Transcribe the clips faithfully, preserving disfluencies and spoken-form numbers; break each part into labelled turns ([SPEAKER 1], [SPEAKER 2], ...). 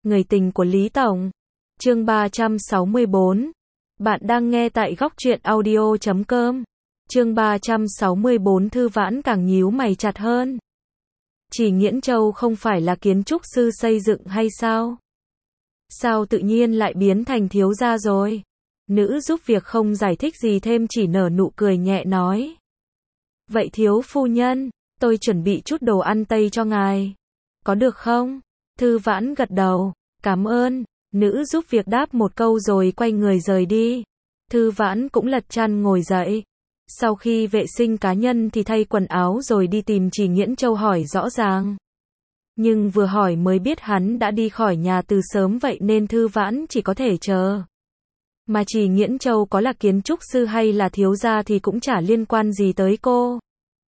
[SPEAKER 1] Người tình của Lý Tổng. Chương ba trăm sáu mươi bốn. Bạn đang nghe tại góc truyện audio chấm com. Chương ba trăm sáu mươi bốn. Thư Vãn càng nhíu mày chặt hơn. Chỉ Nghiễn Châu không phải là kiến trúc sư xây dựng hay sao? Sao tự nhiên lại biến thành thiếu gia rồi? Nữ giúp việc không giải thích gì thêm, chỉ nở nụ cười nhẹ nói. Vậy thiếu phu nhân, tôi chuẩn bị chút đồ ăn Tây cho ngài. Có được không? Thư Vãn gật đầu. Cảm ơn. Nữ giúp việc đáp một câu rồi quay người rời đi. Thư Vãn cũng lật chăn ngồi dậy. Sau khi vệ sinh cá nhân thì thay quần áo rồi đi tìm Chỉ Nghiễn Châu hỏi rõ ràng. Nhưng vừa hỏi mới biết hắn đã đi khỏi nhà từ sớm, vậy nên Thư Vãn chỉ có thể chờ. Mà Chỉ Nghiễn Châu có là kiến trúc sư hay là thiếu gia thì cũng chả liên quan gì tới cô.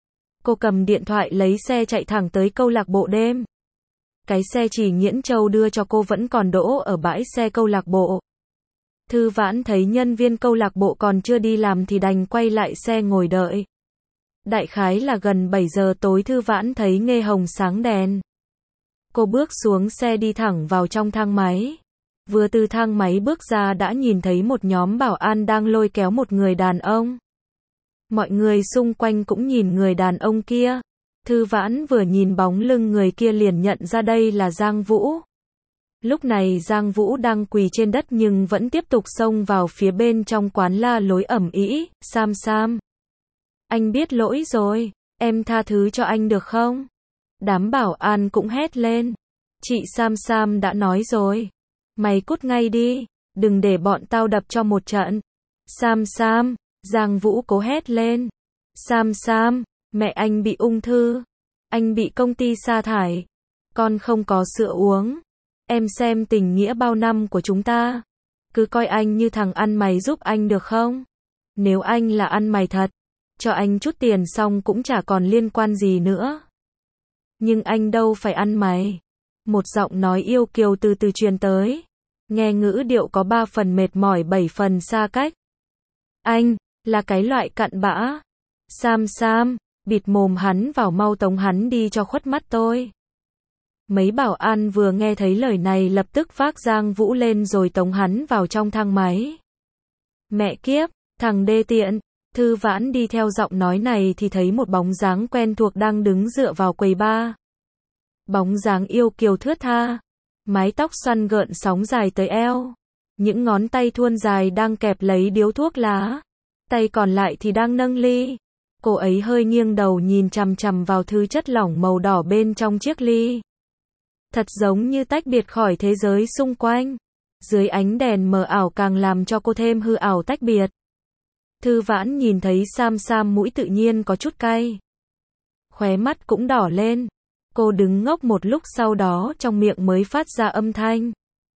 [SPEAKER 1] Cô cầm điện thoại lấy xe chạy thẳng tới câu lạc bộ đêm. Cái xe Chỉ Nghiễn Châu đưa cho cô vẫn còn đỗ ở bãi xe câu lạc bộ. Thư Vãn thấy nhân viên câu lạc bộ còn chưa đi làm thì đành quay lại xe ngồi đợi. Đại khái là gần bảy giờ tối, Thư Vãn thấy Nghê Hồng sáng đèn. Cô bước xuống xe đi thẳng vào trong thang máy. Vừa từ thang máy bước ra đã nhìn thấy một nhóm bảo an đang lôi kéo một người đàn ông. Mọi người xung quanh cũng nhìn người đàn ông kia. Thư Vãn vừa nhìn bóng lưng người kia liền nhận ra đây là Giang Vũ. Lúc này Giang Vũ đang quỳ trên đất nhưng vẫn tiếp tục xông vào phía bên trong quán la lối ầm ĩ. Sam Sam, anh biết lỗi rồi, em tha thứ cho anh được không? Đám bảo an cũng hét lên. Chị Sam Sam đã nói rồi, mày cút ngay đi, đừng để bọn tao đập cho một trận. Sam Sam, Giang Vũ cố hét lên. Sam Sam, mẹ anh bị ung thư, anh bị công ty sa thải, con không có sữa uống. Em xem tình nghĩa bao năm của chúng ta, cứ coi anh như thằng ăn mày giúp anh được không? Nếu anh là ăn mày thật, cho anh chút tiền xong cũng chả còn liên quan gì nữa. Nhưng anh đâu phải ăn mày. Một giọng nói yêu kiều từ từ truyền tới, nghe ngữ điệu có ba phần mệt mỏi bảy phần xa cách. Anh là cái loại cặn bã. Sam Sam, bịt mồm hắn vào, mau tống hắn đi cho khuất mắt tôi. Mấy bảo an vừa nghe thấy lời này lập tức vác Giang Vũ lên rồi tống hắn vào trong thang máy. Mẹ kiếp, thằng đê tiện. Thư Vãn đi theo giọng nói này thì thấy một bóng dáng quen thuộc đang đứng dựa vào quầy bar. Bóng dáng yêu kiều thướt tha, mái tóc xoăn gợn sóng dài tới eo, những ngón tay thuôn dài đang kẹp lấy điếu thuốc lá, tay còn lại thì đang nâng ly. Cô ấy hơi nghiêng đầu nhìn chằm chằm vào thứ chất lỏng màu đỏ bên trong chiếc ly. Thật giống như tách biệt khỏi thế giới xung quanh. Dưới ánh đèn mờ ảo càng làm cho cô thêm hư ảo tách biệt. Thư Vãn nhìn thấy Sam Sam mũi tự nhiên có chút cay. Khóe mắt cũng đỏ lên. Cô đứng ngốc một lúc sau đó trong miệng mới phát ra âm thanh.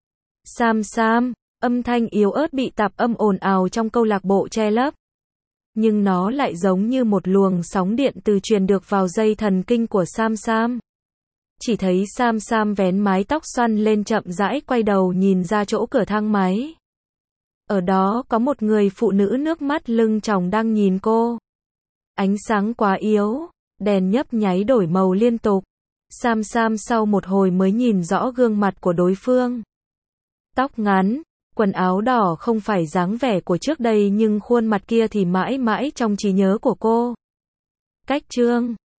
[SPEAKER 1] Sam Sam, âm thanh yếu ớt bị tạp âm ồn ào trong câu lạc bộ che lấp. Nhưng nó lại giống như một luồng sóng điện từ truyền được vào dây thần kinh của Sam Sam. Chỉ thấy Sam Sam vén mái tóc xoăn lên chậm rãi quay đầu nhìn ra chỗ cửa thang máy. Ở đó có một người phụ nữ nước mắt lưng tròng đang nhìn cô. Ánh sáng quá yếu, đèn nhấp nháy đổi màu liên tục. Sam Sam sau một hồi mới nhìn rõ gương mặt của đối phương. Tóc ngắn, quần áo đỏ không phải dáng vẻ của trước đây nhưng khuôn mặt kia thì mãi mãi trong trí nhớ của cô. Cách Trương,